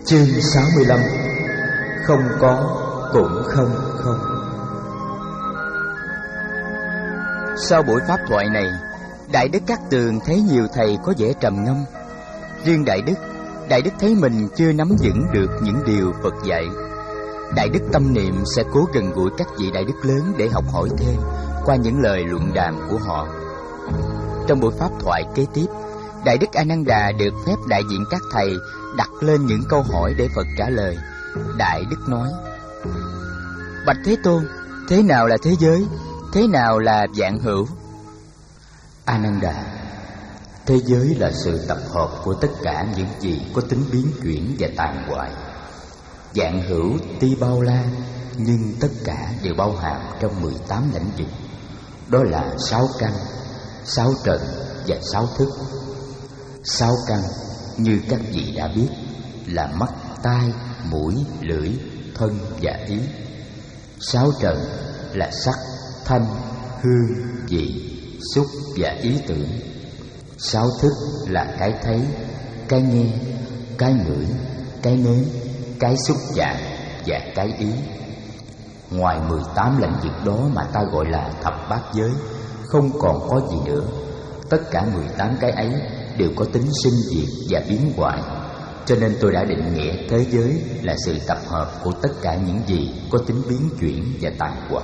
Chương 65. Không có cũng không không. Sau buổi pháp thoại này, Đại Đức Cát Tường thấy nhiều thầy có vẻ trầm ngâm. Riêng Đại Đức thấy mình chưa nắm vững được những điều Phật dạy. Đại Đức tâm niệm sẽ cố gần gũi các vị Đại Đức lớn để học hỏi thêm qua những lời luận đàm của họ. Trong buổi pháp thoại kế tiếp, Đại Đức A Nan Đà được phép đại diện các thầy đặt lên những câu hỏi để Phật trả lời. Đại Đức nói: Bạch Thế Tôn, thế nào là thế giới? Thế nào là vạn hữu? A Nan Đà, thế giới là sự tập hợp của tất cả những gì có tính biến chuyển và tàn hoại. Vạn hữu tuy bao la, nhưng tất cả đều bao hàm trong 18 lãnh vực. Đó là 6 căn, 6 trần và 6 thức. 6 căn như các vị đã biết là mắt, tai, mũi, lưỡi, thân và ý. 6 trần là sắc, thanh, hương, vị, xúc và ý tưởng. 6 thức là cái thấy, cái nghe, cái ngửi, cái nếm, cái xúc chạm và cái ý. Ngoài 18 lãnh vực đó mà ta gọi là thập bát giới, không còn có gì nữa. Tất cả 18 cái ấy đều có tính sinh diệt và biến hoại. Cho nên tôi đã định nghĩa thế giới là sự tập hợp của tất cả những gì có tính biến chuyển và tàn hoại.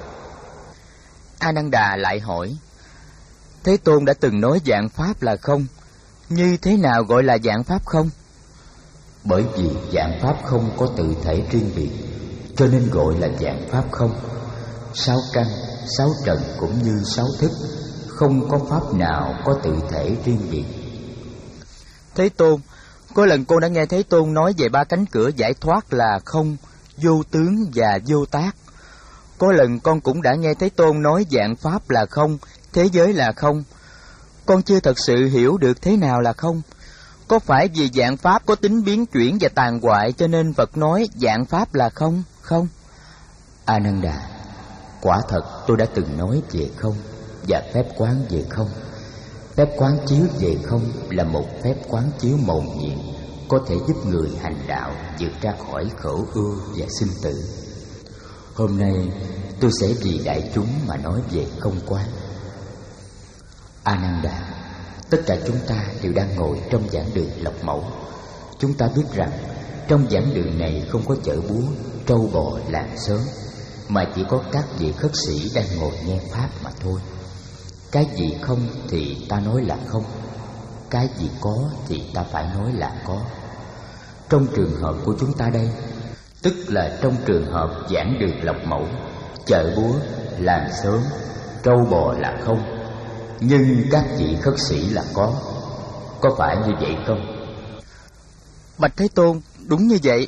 A Nan Đà lại hỏi: Thế Tôn đã từng nói vạn pháp là không, như thế nào gọi là vạn pháp không? Bởi vì vạn pháp không có tự thể riêng biệt, cho nên gọi là vạn pháp không. 6 căn, 6 trần cũng như 6 thức, không có pháp nào có tự thể riêng biệt. Thế Tôn, có lần con đã nghe Thế Tôn nói về 3 cánh cửa giải thoát là không, vô tướng và vô tác. Có lần con cũng đã nghe Thế Tôn nói vạn pháp là không, thế giới là không. Con chưa thật sự hiểu được thế nào là không. Có phải vì vạn pháp có tính biến chuyển và tàn hoại cho nên Phật nói vạn pháp là không, không? A Nan Đà, quả thật tôi đã từng nói về không và phép quán về không. Phép quán chiếu về không là một phép quán chiếu mầu nhiệm, có thể giúp người hành đạo vượt ra khỏi khổ ưu và sinh tử. Hôm nay tôi sẽ vì đại chúng mà nói về không quán. A Nan Đà, tất cả chúng ta đều đang ngồi trong giảng đường Lộc Mẫu. Chúng ta biết rằng trong giảng đường này không có chợ búa, trâu bò, làng xóm, mà chỉ có các vị khất sĩ đang ngồi nghe pháp mà thôi. Cái gì không thì ta nói là không, cái gì có thì ta phải nói là có. Trong trường hợp của chúng ta đây, tức là trong trường hợp giảng đường Lộc Mẫu, chợ búa, làng xóm, trâu bò là không, nhưng các vị khất sĩ là có phải như vậy không? Bạch Thế Tôn, đúng như vậy.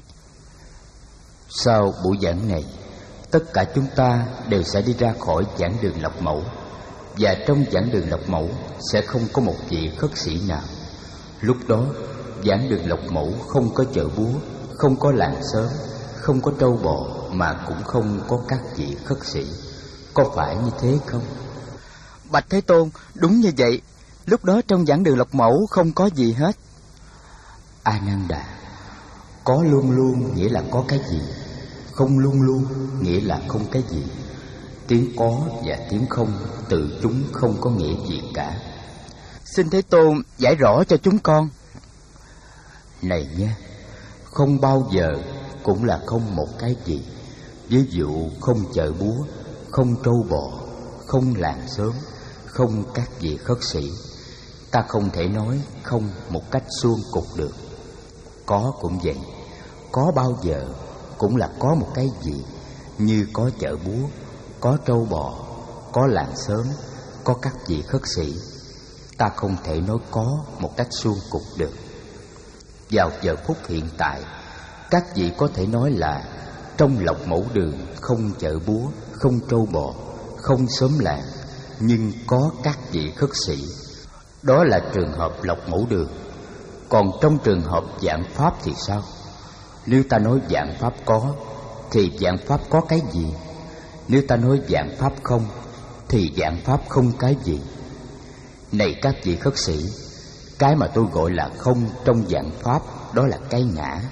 Sau buổi giảng này, tất cả chúng ta đều sẽ đi ra khỏi giảng đường Lộc Mẫu, và trong giảng đường Lộc Mẫu sẽ không có một vị khất sĩ nào. Lúc đó giảng đường Lộc Mẫu không có chợ búa, không có làng xóm, không có trâu bò, mà cũng không có các vị khất sĩ. Có phải như thế không? Bạch Thế Tôn, đúng như vậy. Lúc đó trong giảng đường Lộc Mẫu không có gì hết. A Nan Đà, có luôn luôn nghĩa là có cái gì, không luôn luôn nghĩa là không cái gì. Tiếng có và tiếng không tự chúng không có nghĩa gì cả. Xin Thế Tôn giải rõ cho chúng con. Này nha, không bao giờ cũng là không một cái gì. Ví dụ không chợ búa, không trâu bò, không làng xóm, không các vị khất sĩ. Ta không thể nói không một cách suông cục được. Có cũng vậy, có bao giờ cũng là có một cái gì, như có chợ búa, có trâu bò, có làng xóm, có các vị khất sĩ. Ta không thể nói có một cách suông cục được. Vào giờ phút hiện tại, các vị có thể nói là trong Lộc Mẫu đường không chợ búa, không trâu bò, không xóm làng, nhưng có các vị khất sĩ. Đó là trường hợp Lộc Mẫu đường. Còn trong trường hợp vạn pháp thì sao? Nếu ta nói vạn pháp có, thì vạn pháp có cái gì? Nếu ta nói vạn pháp không, thì vạn pháp không cái gì? Này các vị khất sĩ, cái mà tôi gọi là không trong vạn pháp đó là cái ngã.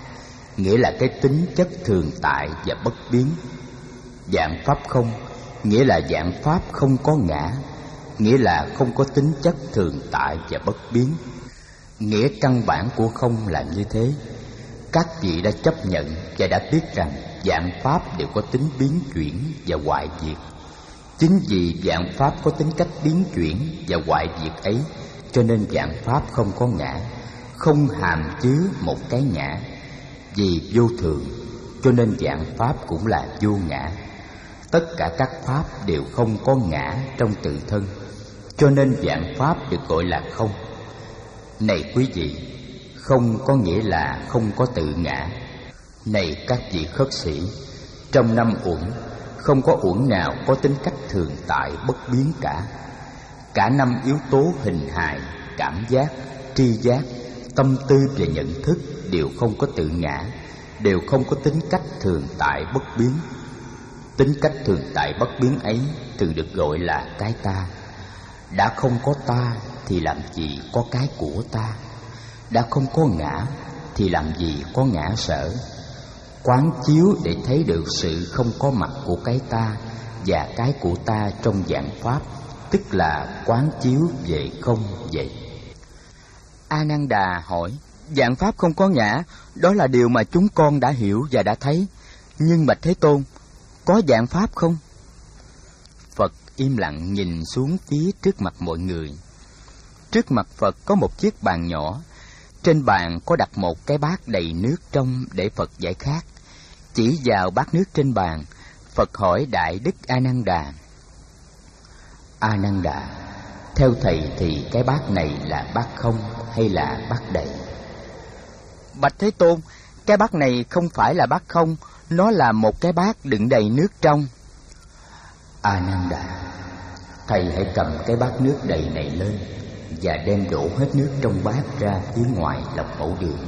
nghĩa là cái tính chất thường tại và bất biến. Vạn pháp không nghĩa là vạn pháp không có ngã, nghĩa là không có tính chất thường tại và bất biến. Nghĩa căn bản của không là như thế. Các vị đã chấp nhận và đã biết rằng vạn pháp đều có tính biến chuyển và hoại diệt. Chính vì vạn pháp có tính cách biến chuyển và hoại diệt ấy, cho nên vạn pháp không có ngã, không hàm chứa một cái ngã. Vì vô thường, cho nên vạn pháp cũng là vô ngã. Tất cả các pháp đều không có ngã trong tự thân, cho nên vạn pháp được gọi là không. Này quý vị, không có nghĩa là không có tự ngã. Này các vị khất sĩ, trong năm uẩn, không có uẩn nào có tính cách thường tại bất biến cả. Cả năm yếu tố hình hài, cảm giác, tri giác, tâm tư và nhận thức đều không có tự ngã, đều không có tính cách thường tại bất biến. Tính cách thường tại bất biến ấy thường được gọi là cái ta. Đã không có ta thì làm gì có cái của ta. Đã không có ngã thì làm gì có ngã sở. Quán chiếu để thấy được sự không có mặt của cái ta và cái của ta trong vạn pháp, tức là quán chiếu về không vậy. A Nan Đà hỏi: vạn pháp không có ngã, đó là điều mà chúng con đã hiểu và đã thấy. Nhưng bạch Thế Tôn, có vạn pháp không? Phật im lặng nhìn xuống phía trước mặt mọi người. Trước mặt Phật có một chiếc bàn nhỏ. Trên bàn có đặt một cái bát đầy nước trong để Phật giải khát. Chỉ vào bát nước trên bàn, Phật hỏi Đại Đức A Nan Đà: A Nan Đà, theo thầy thì cái bát này là bát không hay là bát đầy? Bạch Thế Tôn, cái bát này không phải là bát không, nó là một cái bát đựng đầy nước trong. A Nan Đà, thầy hãy cầm cái bát nước đầy này lên và đem đổ hết nước trong bát ra phía ngoài lọc mẫu đường.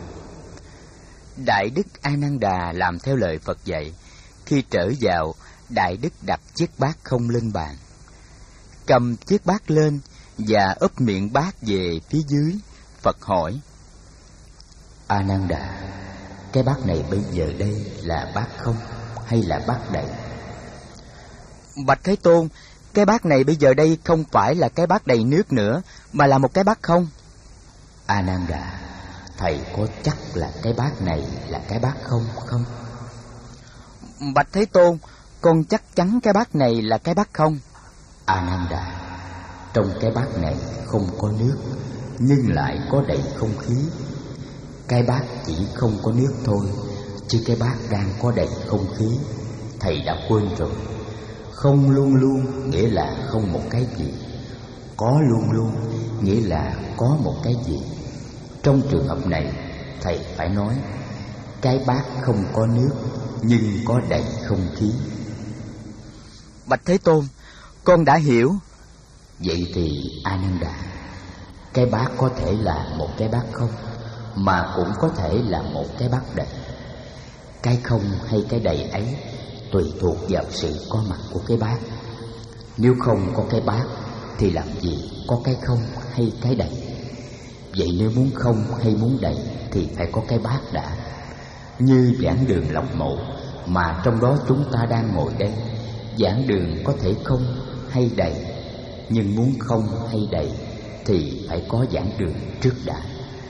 Đại Đức A Nan Đà làm theo lời Phật dạy. Khi trở vào, Đại Đức đặt chiếc bát không lên bàn, cầm chiếc bát lên và úp miệng bát về phía dưới. Phật hỏi: A Nan Đà, cái bát này bây giờ đây là bát không hay là bát đầy? Bạch Thế Tôn, cái bát này bây giờ đây không phải là cái bát đầy nước nữa, mà là một cái bát không. A Nan Đà, thầy có chắc là cái bát này là cái bát không không? Bạch Thế Tôn, con chắc chắn cái bát này là cái bát không. A Nan Đà, trong cái bát này không có nước, nhưng lại có đầy không khí. Cái bát chỉ không có nước thôi, chứ cái bát đang có đầy không khí. Thầy đã quên rồi. Không luôn luôn nghĩa là không một cái gì. Có luôn luôn nghĩa là có một cái gì. Trong trường hợp này, thầy phải nói cái bát không có nước, nhưng có đầy không khí. Bạch Thế Tôn, con đã hiểu. Vậy thì A Nan Đà, cái bát có thể là một cái bát không, mà cũng có thể là một cái bát đầy. Cái không hay cái đầy ấy tùy thuộc vào sự có mặt của cái bát. Nếu không có cái bát thì làm gì có cái không hay cái đầy? Vậy nếu muốn không hay muốn đầy thì phải có cái bát đã. Như giảng đường lọc mộ mà trong đó chúng ta đang ngồi đây, giảng đường có thể không hay đầy, nhưng muốn không hay đầy thì phải có giảng đường trước đã.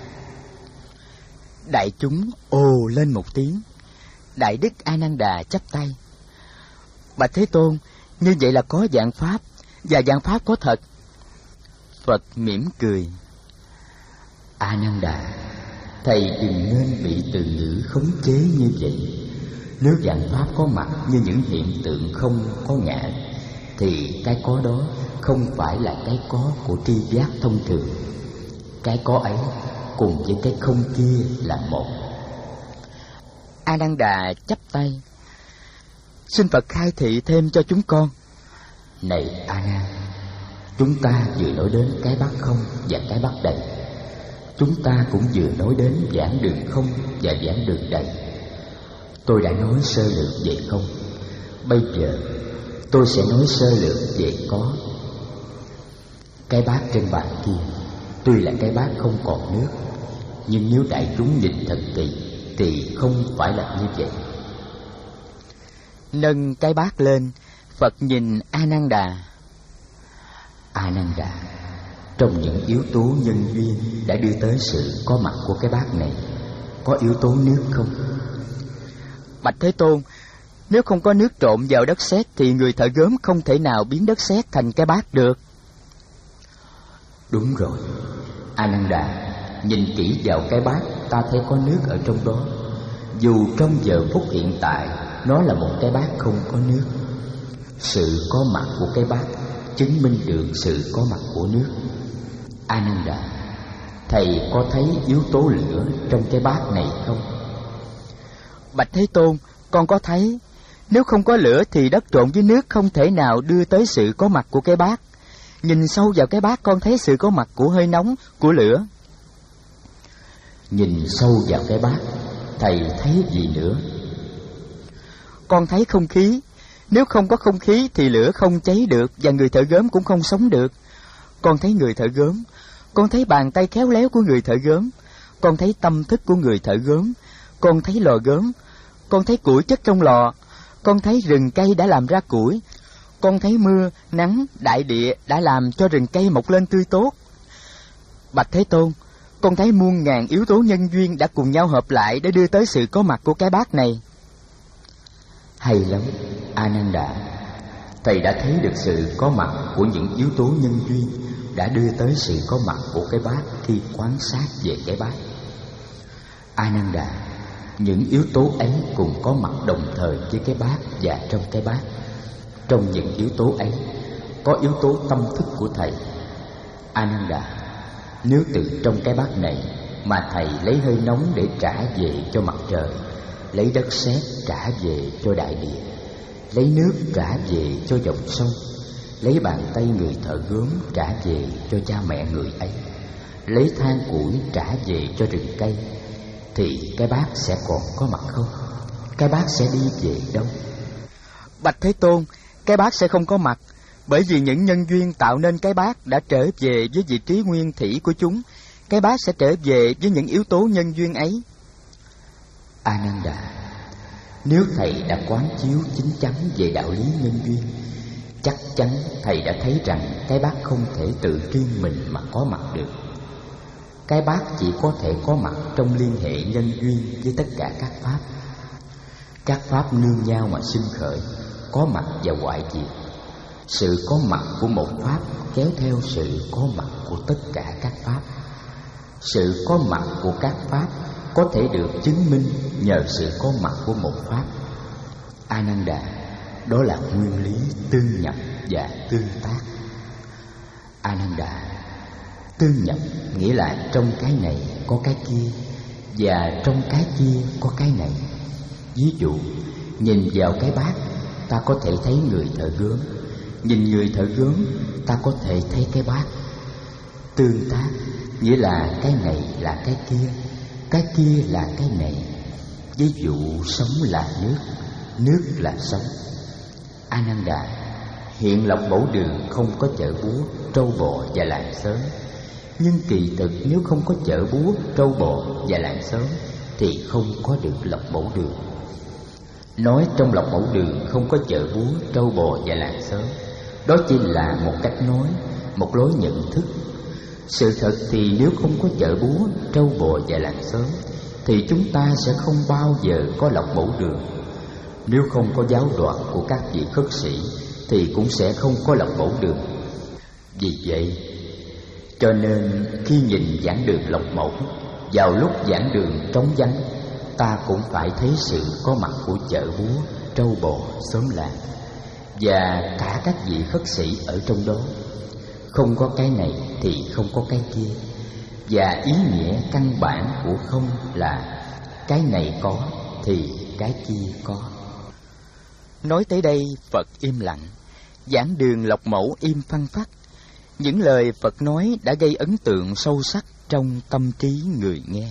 Đại chúng ồ lên một tiếng. Đại Đức A Nan Đà chắp tay: Bạch Thế Tôn, như vậy là có vạn pháp, và vạn pháp có thật. Phật mỉm cười: A Nan Đà, thầy đừng nên bị từ ngữ khống chế như vậy. Nếu vạn pháp có mặt như những hiện tượng không có ngã, thì cái có đó không phải là cái có của tri giác thông thường. Cái có ấy cùng với cái không kia là một. A Nan Đà chắp tay: Xin Phật khai thị thêm cho chúng con. Này A Nan, chúng ta vừa nói đến cái bát không và cái bát đầy. Chúng ta cũng vừa nói đến giảng đường không và giảng đường đầy. Tôi đã nói sơ lược về không. Bây giờ tôi sẽ nói sơ lược về có. Cái bát trên bàn kia tuy là cái bát không còn nước, nhưng nếu đại chúng nhìn thật kỹ thì không phải là như vậy. Nâng cái bát lên, Phật nhìn A Nan Đà. A Nan Đà, trong những yếu tố nhân duyên đã đưa tới sự có mặt của cái bát này, có yếu tố nước không? Bạch Thế Tôn, nếu không có nước trộn vào đất sét thì người thợ gốm không thể nào biến đất sét thành cái bát được. Đúng rồi, A Nan Đà, nhìn kỹ vào cái bát, ta thấy có nước ở trong đó. Dù trong giờ phút hiện tại nó là một cái bát không có nước, sự có mặt của cái bát chứng minh được sự có mặt của nước. A Nan Đà, thầy có thấy yếu tố lửa trong cái bát này không? Bạch Thế Tôn, con có thấy. Nếu không có lửa thì đất trộn với nước không thể nào đưa tới sự có mặt của cái bát. Nhìn sâu vào cái bát, con thấy sự có mặt của hơi nóng, của lửa. Nhìn sâu vào cái bát, thầy thấy gì nữa? Con thấy không khí. Nếu không có không khí thì lửa không cháy được, và người thợ gốm cũng không sống được. Con thấy người thợ gốm, con thấy bàn tay khéo léo của người thợ gốm, con thấy tâm thức của người thợ gốm, con thấy lò gốm, con thấy củi chất trong lò, con thấy rừng cây đã làm ra củi, con thấy mưa, nắng, đại địa đã làm cho rừng cây mọc lên tươi tốt. Bạch Thế Tôn, con thấy muôn ngàn yếu tố nhân duyên đã cùng nhau hợp lại để đưa tới sự có mặt của cái bát này. Hay lắm, A Nan Đà, thầy đã thấy được sự có mặt của những yếu tố nhân duyên đã đưa tới sự có mặt của cái bát khi quan sát về cái bát. A Nan Đà, những yếu tố ấy cùng có mặt đồng thời với cái bát và trong cái bát. Trong những yếu tố ấy có yếu tố tâm thức của thầy. A Nan Đà, nếu từ trong cái bát này mà thầy lấy hơi nóng để trả về cho mặt trời, lấy đất sét trả về cho đại địa, lấy nước trả về cho dòng sông, lấy bàn tay người thợ gốm trả về cho cha mẹ người ấy, lấy than củi trả về cho rừng cây, thì cái bát sẽ còn có mặt không? Cái bát sẽ đi về đâu? Bạch Thế Tôn, cái bát sẽ không có mặt, bởi vì những nhân duyên tạo nên cái bát đã trở về với vị trí nguyên thủy của chúng. Cái bát sẽ trở về với những yếu tố nhân duyên ấy. A Nan Đà, nếu thầy đã quán chiếu chín chắn về đạo lý nhân duyên, chắc chắn thầy đã thấy rằng cái bát không thể tự riêng mình mà có mặt được. Cái bát chỉ có thể có mặt trong liên hệ nhân duyên với tất cả các pháp. Các pháp nương nhau mà sinh khởi, có mặt và hoại diệt. Sự có mặt của một pháp kéo theo sự có mặt của tất cả các pháp. Sự có mặt của các pháp có thể được chứng minh nhờ sự có mặt của một pháp. A Nan Đà, đó là nguyên lý tương nhập và tương tác. A Nan Đà, tương nhập nghĩa là trong cái này có cái kia, và trong cái kia có cái này. Ví dụ, nhìn vào cái bát, ta có thể thấy người thợ gốm. Nhìn người thợ gốm, ta có thể thấy cái bát. Tương tác nghĩa là cái này là cái kia là cái này. Ví dụ, sống là nước là sống. A Nan Đà, hiện Lộc Mẫu Đường không có chợ búa, trâu bò và làng xóm. Nhưng kỳ thực nếu không có chợ búa, trâu bò và làng xóm thì không có được Lộc Mẫu Đường. Nói trong Lộc Mẫu Đường không có chợ búa, trâu bò và làng xóm, đó chỉ là một cách nói, một lối nhận thức. Sự thật thì nếu không có chợ búa, trâu bò và làng xóm thì chúng ta sẽ không bao giờ có Lộc Mẫu Đường. Nếu không có giáo đoàn của các vị khất sĩ thì cũng sẽ không có Lộc Mẫu Đường. Vì vậy cho nên khi nhìn giảng đường Lộc Mẫu, vào lúc giảng đường trống vắng, ta cũng phải thấy sự có mặt của chợ búa, trâu bò, xóm làng và cả các vị khất sĩ ở trong đó. Không có cái này thì không có cái kia. Và ý nghĩa căn bản của không là cái này có thì cái kia có. Nói tới đây, Phật im lặng. Giảng đường Lộc Mẫu im phăng phắc. Những lời Phật nói đã gây ấn tượng sâu sắc trong tâm trí người nghe.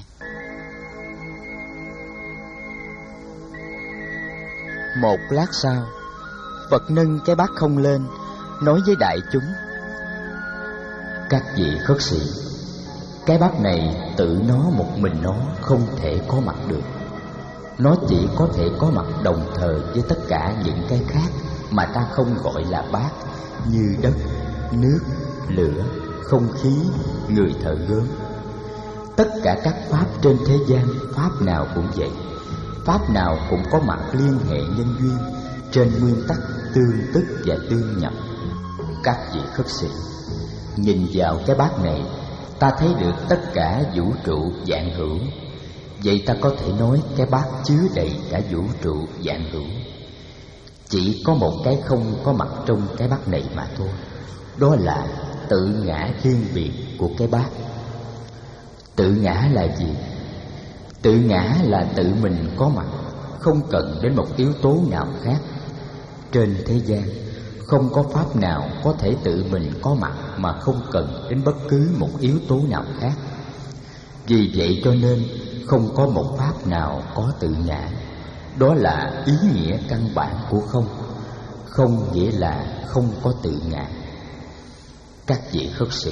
Một lát sau, Phật nâng cái bát không lên, nói với đại chúng: các vị khất sĩ, cái bát này tự nó một mình nó không thể có mặt được. Nó chỉ có thể có mặt đồng thời với tất cả những cái khác mà ta không gọi là bát, như đất, nước, lửa, không khí, người thợ gốm. Tất cả các pháp trên thế gian, pháp nào cũng vậy. Pháp nào cũng có mặt liên hệ nhân duyên trên nguyên tắc tương tức và tương nhập. Các vị khất sĩ, nhìn vào cái bát này, ta thấy được tất cả vũ trụ vạn hữu. Vậy ta có thể nói cái bát chứa đầy cả vũ trụ vạn hữu. Chỉ có một cái không có mặt trong cái bát này mà thôi. Đó là tự ngã riêng biệt của cái bát. Tự ngã là gì? Tự ngã là tự mình có mặt, không cần đến một yếu tố nào khác. Trên thế gian không có pháp nào có thể tự mình có mặt mà không cần đến bất cứ một yếu tố nào khác. Vì vậy cho nên không có một pháp nào có tự ngã. Đó là ý nghĩa căn bản của không. Không nghĩa là không có tự ngã. Các vị khất sĩ,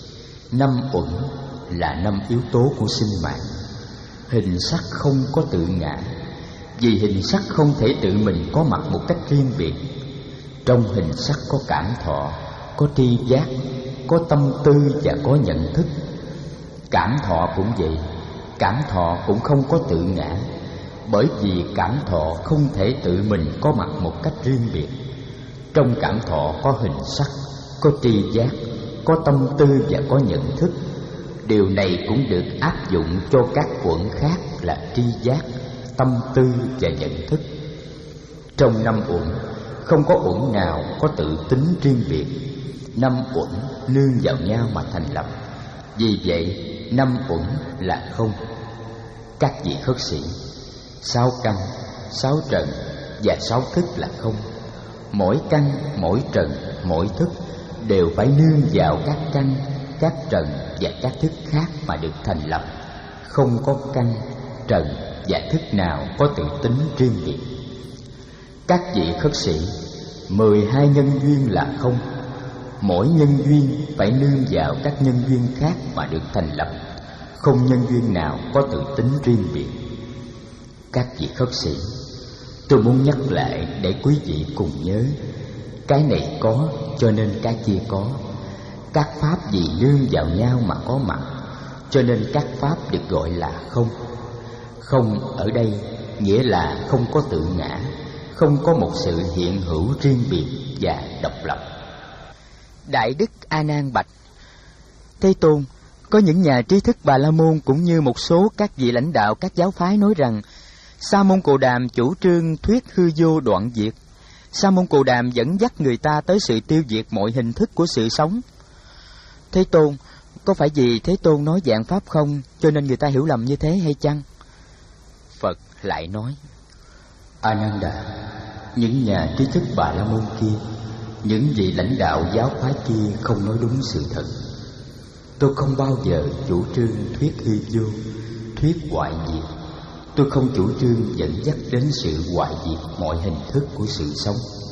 5 uẩn là 5 yếu tố của sinh mạng. Hình sắc không có tự ngã, vì hình sắc không thể tự mình có mặt một cách riêng biệt. Trong hình sắc có cảm thọ, có tri giác, có tâm tư và có nhận thức. Cảm thọ cũng vậy, cảm thọ cũng không có tự ngã, bởi vì cảm thọ không thể tự mình có mặt một cách riêng biệt. Trong cảm thọ có hình sắc, có tri giác, có tâm tư và có nhận thức. Điều này cũng được áp dụng cho các uẩn khác là tri giác, tâm tư và nhận thức. Trong 5 uẩn, không có uẩn nào có tự tính riêng biệt. 5 uẩn nương vào nhau mà thành lập. Vì vậy 5 uẩn là không. Các vị khất sĩ, 6 căn, 6 trần và 6 thức là không. Mỗi căn, mỗi trần, mỗi thức đều phải nương vào các căn, các trần và các thức khác mà được thành lập. Không có căn, trần và thức nào có tự tính riêng biệt. Các vị khất sĩ, 12 nhân duyên là không. Mỗi nhân duyên phải nương vào các nhân duyên khác mà được thành lập. Không nhân duyên nào có tự tính riêng biệt. Các vị khất sĩ, tôi muốn nhắc lại để quý vị cùng nhớ. Cái này có cho nên cái kia có. Các pháp vì nương vào nhau mà có mặt, cho nên các pháp được gọi là không. Không ở đây nghĩa là không có tự ngã, không có một sự hiện hữu riêng biệt và độc lập. Đại Đức A Nan bạch: Thế Tôn, có những nhà trí thức Bà La Môn cũng như một số các vị lãnh đạo các giáo phái nói rằng Sa môn Cồ Đàm chủ trương thuyết hư vô đoạn diệt. Sa môn Cồ Đàm dẫn dắt người ta tới sự tiêu diệt mọi hình thức của sự sống. Thế Tôn, có phải vì Thế Tôn nói dạng pháp không cho nên người ta hiểu lầm như thế hay chăng? Phật lại nói: A-nan-đà, những nhà trí thức Bà La Môn kia, những vị lãnh đạo giáo phái kia không nói đúng sự thật. Tôi không bao giờ chủ trương thuyết hư vô, thuyết hoại diệt. Tôi không chủ trương dẫn dắt đến sự hoại diệt mọi hình thức của sự sống.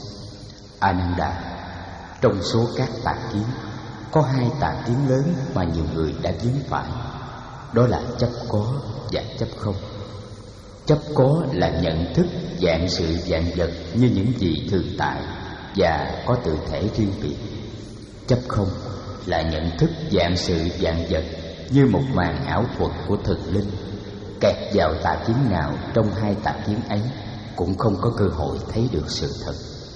A-nan-đà, trong số các tà kiến, có 2 tà kiến lớn mà nhiều người đã vướng phải. Đó là chấp có và chấp không. Chấp có là nhận thức dạng sự dạng vật như những gì thường tại và có tự thể riêng biệt. Chấp không là nhận thức dạng sự dạng vật như một màn ảo thuật của thực linh. Kẹt vào tà kiến nào trong 2 tà kiến ấy cũng không có cơ hội thấy được sự thật.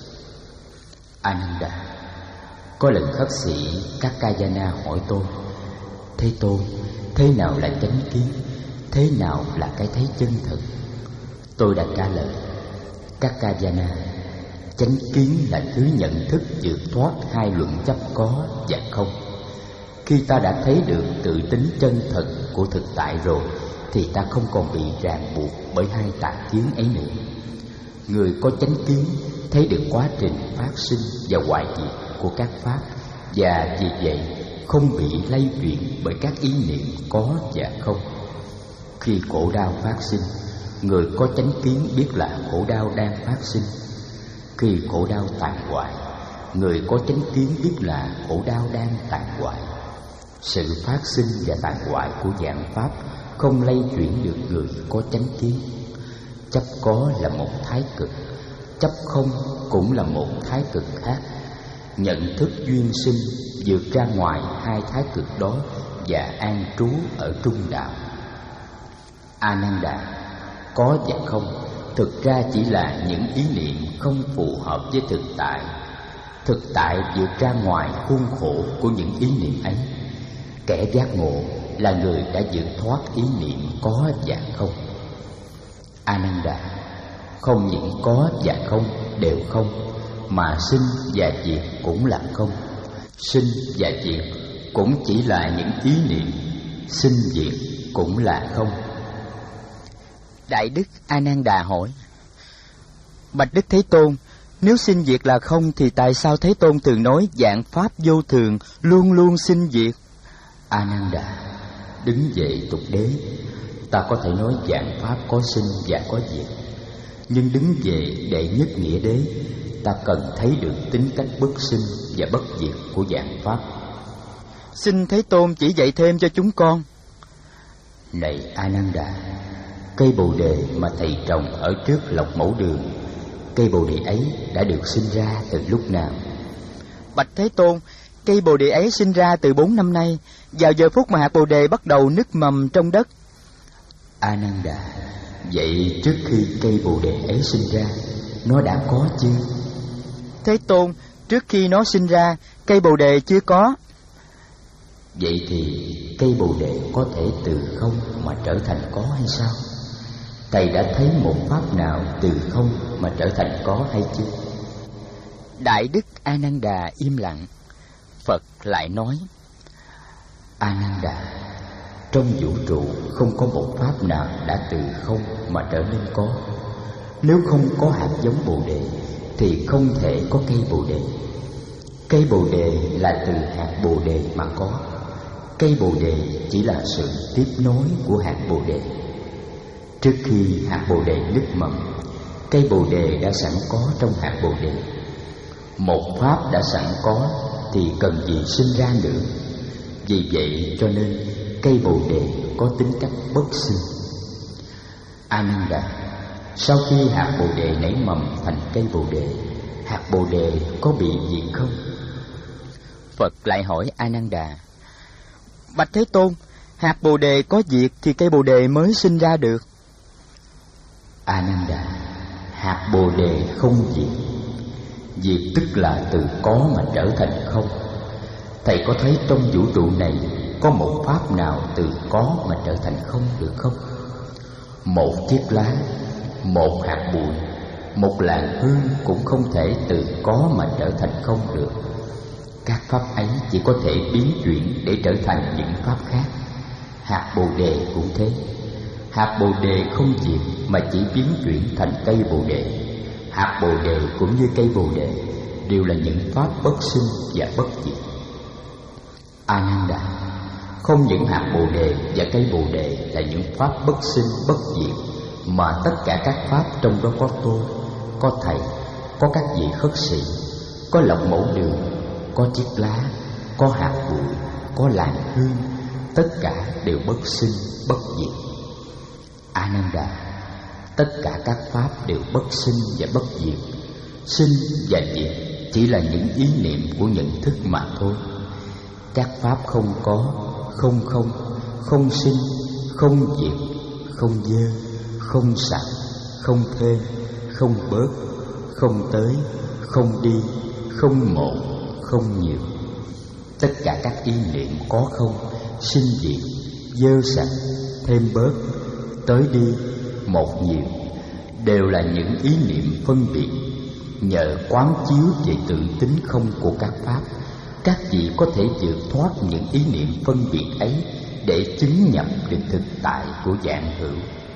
A-nan-đà, có lần khất sĩ Kakayana hỏi tôi: Thế Tôn, thế nào là chánh kiến? Thế nào là cái thấy chân thật? Tôi đã trả lời: Kakayana, chánh kiến là thứ nhận thức vượt thoát 2 luận chấp có và không. Khi ta đã thấy được tự tính chân thật của thực tại rồi thì ta không còn bị ràng buộc bởi 2 tà kiến ấy nữa. Người có chánh kiến thấy được quá trình phát sinh và hoại diệt của các pháp, và vì vậy không bị lay chuyển bởi các ý niệm có và không. Khi khổ đau phát sinh, người có chánh kiến biết là khổ đau đang phát sinh. Khi khổ đau tàn hoại, người có chánh kiến biết là khổ đau đang tàn hoại. Sự phát sinh và tàn hoại của dạng pháp không lay chuyển được người có chánh kiến. Chấp có là một thái cực, chấp không cũng là một thái cực khác. Nhận thức duyên sinh vượt ra ngoài hai thái cực đó và an trú ở trung đạo. Ananda, có và không thực ra chỉ là những ý niệm không phù hợp với thực tại. Thực tại vượt ra ngoài khuôn khổ của những ý niệm ấy. Kẻ giác ngộ là người đã vượt thoát ý niệm có và không. Ananda, không những có và không đều không, mà sinh và diệt cũng là không. Sinh và diệt cũng chỉ là những ý niệm, sinh diệt cũng là không. Đại đức Ananda hỏi: Bạch Đức Thế Tôn, nếu sinh diệt là không thì tại sao Thế Tôn thường nói vạn pháp vô thường, luôn luôn sinh diệt? Ananda, đứng dậy tục đế, ta có thể nói vạn pháp có sinh và có diệt. Nhưng đứng về đệ nhất nghĩa đế, ta cần thấy được tính cách bất sinh và bất diệt của vạn pháp. Xin Thế Tôn chỉ dạy thêm cho chúng con. Này Ananda, cây bồ đề mà thầy trồng ở trước lộc mẫu đường, cây bồ đề ấy đã được sinh ra từ lúc nào? Bạch Thế Tôn, cây bồ đề ấy sinh ra từ 4 năm nay, vào giờ phút mà hạt bồ đề bắt đầu nứt mầm trong đất. Ananda, vậy trước khi cây bồ đề ấy sinh ra, nó đã có chưa? Thế Tôn, trước khi nó sinh ra, cây bồ đề chưa có. Vậy thì cây bồ đề có thể từ không mà trở thành có hay sao? Thầy đã thấy một pháp nào từ không mà trở thành có hay chưa? Đại đức Ananda im lặng. Phật lại nói: Ananda, trong vũ trụ không có một pháp nào đã từ không mà trở nên có. Nếu không có hạt giống bồ đề thì không thể có cây bồ đề. Cây bồ đề là từ hạt bồ đề mà có. Cây bồ đề chỉ là sự tiếp nối của hạt bồ đề. Trước khi hạt bồ đề nứt mầm, cây bồ đề đã sẵn có trong hạt bồ đề. Một pháp đã sẵn có thì cần gì sinh ra nữa. Vì vậy cho nên cây bồ đề có tính cách bất sinh. Ananda, sau khi hạt bồ đề nảy mầm thành cây bồ đề, hạt bồ đề có bị diệt không? Phật lại hỏi Ananda: Bạch Thế Tôn, hạt bồ đề có diệt thì cây bồ đề mới sinh ra được. Ananda, hạt bồ đề không diệt. Diệt tức là từ có mà trở thành không. Thầy có thấy trong vũ trụ này có một pháp nào từ có mà trở thành không được không? Một chiếc lá, một hạt bụi, một làn hương cũng không thể từ có mà trở thành không được. Các pháp ấy chỉ có thể biến chuyển để trở thành những pháp khác. Hạt bồ đề cũng thế. Hạt bồ đề không diệt mà chỉ biến chuyển thành cây bồ đề. Hạt bồ đề cũng như cây bồ đề đều là những pháp bất sinh và bất diệt. Ananda, không những hạt bồ đề và cây bồ đề là những pháp bất sinh bất diệt, mà tất cả các pháp trong đó có tôi, có thầy, có các vị khất sĩ, có lộc mẫu đường, có chiếc lá, có hạt bụi, có làn hương, tất cả đều bất sinh bất diệt. Ananda, tất cả các pháp đều bất sinh và bất diệt. Sinh và diệt chỉ là những ý niệm của nhận thức mà thôi. Các pháp không có, không không, không sinh, không diệt, không dơ, không sạch, không thêm, không bớt, không tới, không đi, không một, không nhiều. Tất cả các ý niệm có không, sinh diệt, dơ sạch, thêm bớt, tới đi, một nhiều, đều là những ý niệm phân biệt. Nhờ quán chiếu về tự tính không của các pháp, các vị có thể vượt thoát những ý niệm phân biệt ấy để chứng nhập được thực tại của vạn hữu.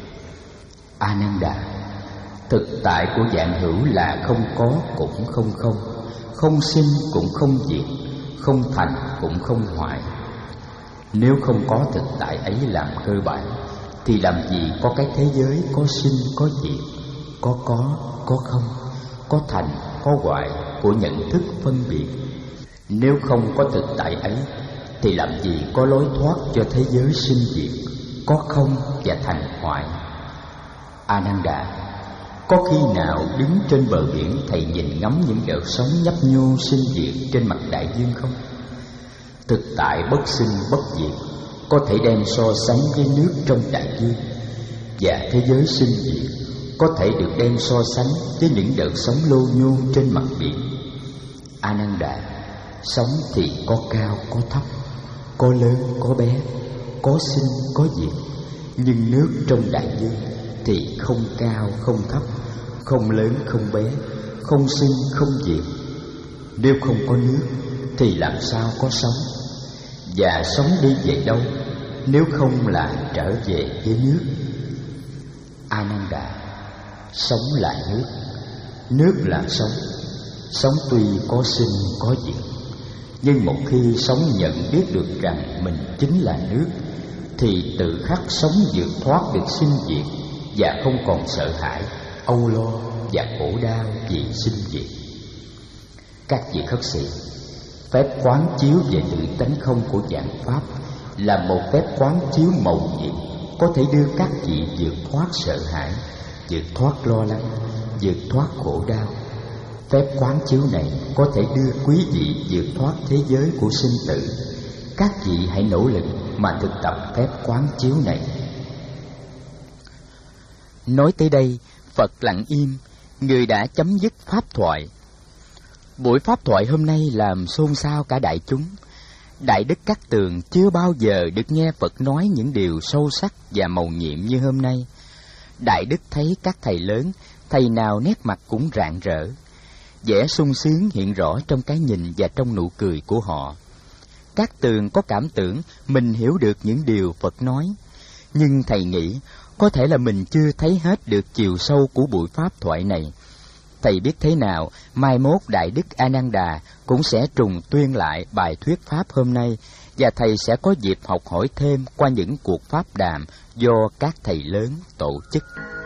Ananda, thực tại của vạn hữu là không có cũng không không, không sinh cũng không diệt, không thành cũng không hoại. Nếu không có thực tại ấy làm cơ bản thì làm gì có cái thế giới có sinh có diệt, có không, có thành có hoại của nhận thức phân biệt. Nếu không có thực tại ấy thì làm gì có lối thoát cho thế giới sinh diệt, có không và thành hoại. Ananda, có khi nào đứng trên bờ biển thầy nhìn ngắm những đợt sóng nhấp nhô sinh diệt trên mặt đại dương không? Thực tại bất sinh bất diệt có thể đem so sánh với nước trong đại dương, và thế giới sinh diệt có thể được đem so sánh với những đợt sóng lô nhô trên mặt biển. Ananda, sóng thì có cao có thấp, có lớn có bé, có sinh có diệt, nhưng nước trong đại dương thì không cao không thấp, không lớn không bé, không sinh không diệt. Nếu không có nước thì làm sao có sóng? Và sóng đi về đâu nếu không là trở về với nước? Ananda, sóng là nước, nước là sóng. Sóng tuy có sinh có diệt, nhưng một khi sóng nhận biết được rằng mình chính là nước, thì tự khắc sóng vượt thoát được sinh diệt, và không còn sợ hãi, âu lo và khổ đau vì sinh diệt. Các vị khất sĩ, phép quán chiếu về tự tánh không của dạng pháp là một phép quán chiếu mầu nhiệm, có thể đưa các vị vượt thoát sợ hãi, vượt thoát lo lắng, vượt thoát khổ đau. Phép quán chiếu này có thể đưa quý vị vượt thoát thế giới của sinh tử. Các vị hãy nỗ lực mà thực tập phép quán chiếu này. Nói tới đây, Phật lặng im, người đã chấm dứt pháp thoại. Buổi pháp thoại hôm nay làm xôn xao cả đại chúng. Đại Đức Cát Tường chưa bao giờ được nghe Phật nói những điều sâu sắc và mầu nhiệm như hôm nay. Đại Đức thấy các thầy lớn, thầy nào nét mặt cũng rạng rỡ, vẻ sung sướng hiện rõ trong cái nhìn và trong nụ cười của họ. Cát Tường có cảm tưởng mình hiểu được những điều Phật nói, nhưng thầy nghĩ có thể là mình chưa thấy hết được chiều sâu của buổi pháp thoại này. Thầy biết thế nào, mai mốt Đại Đức Ananda cũng sẽ trùng tuyên lại bài thuyết pháp hôm nay, và thầy sẽ có dịp học hỏi thêm qua những cuộc pháp đàm do các thầy lớn tổ chức.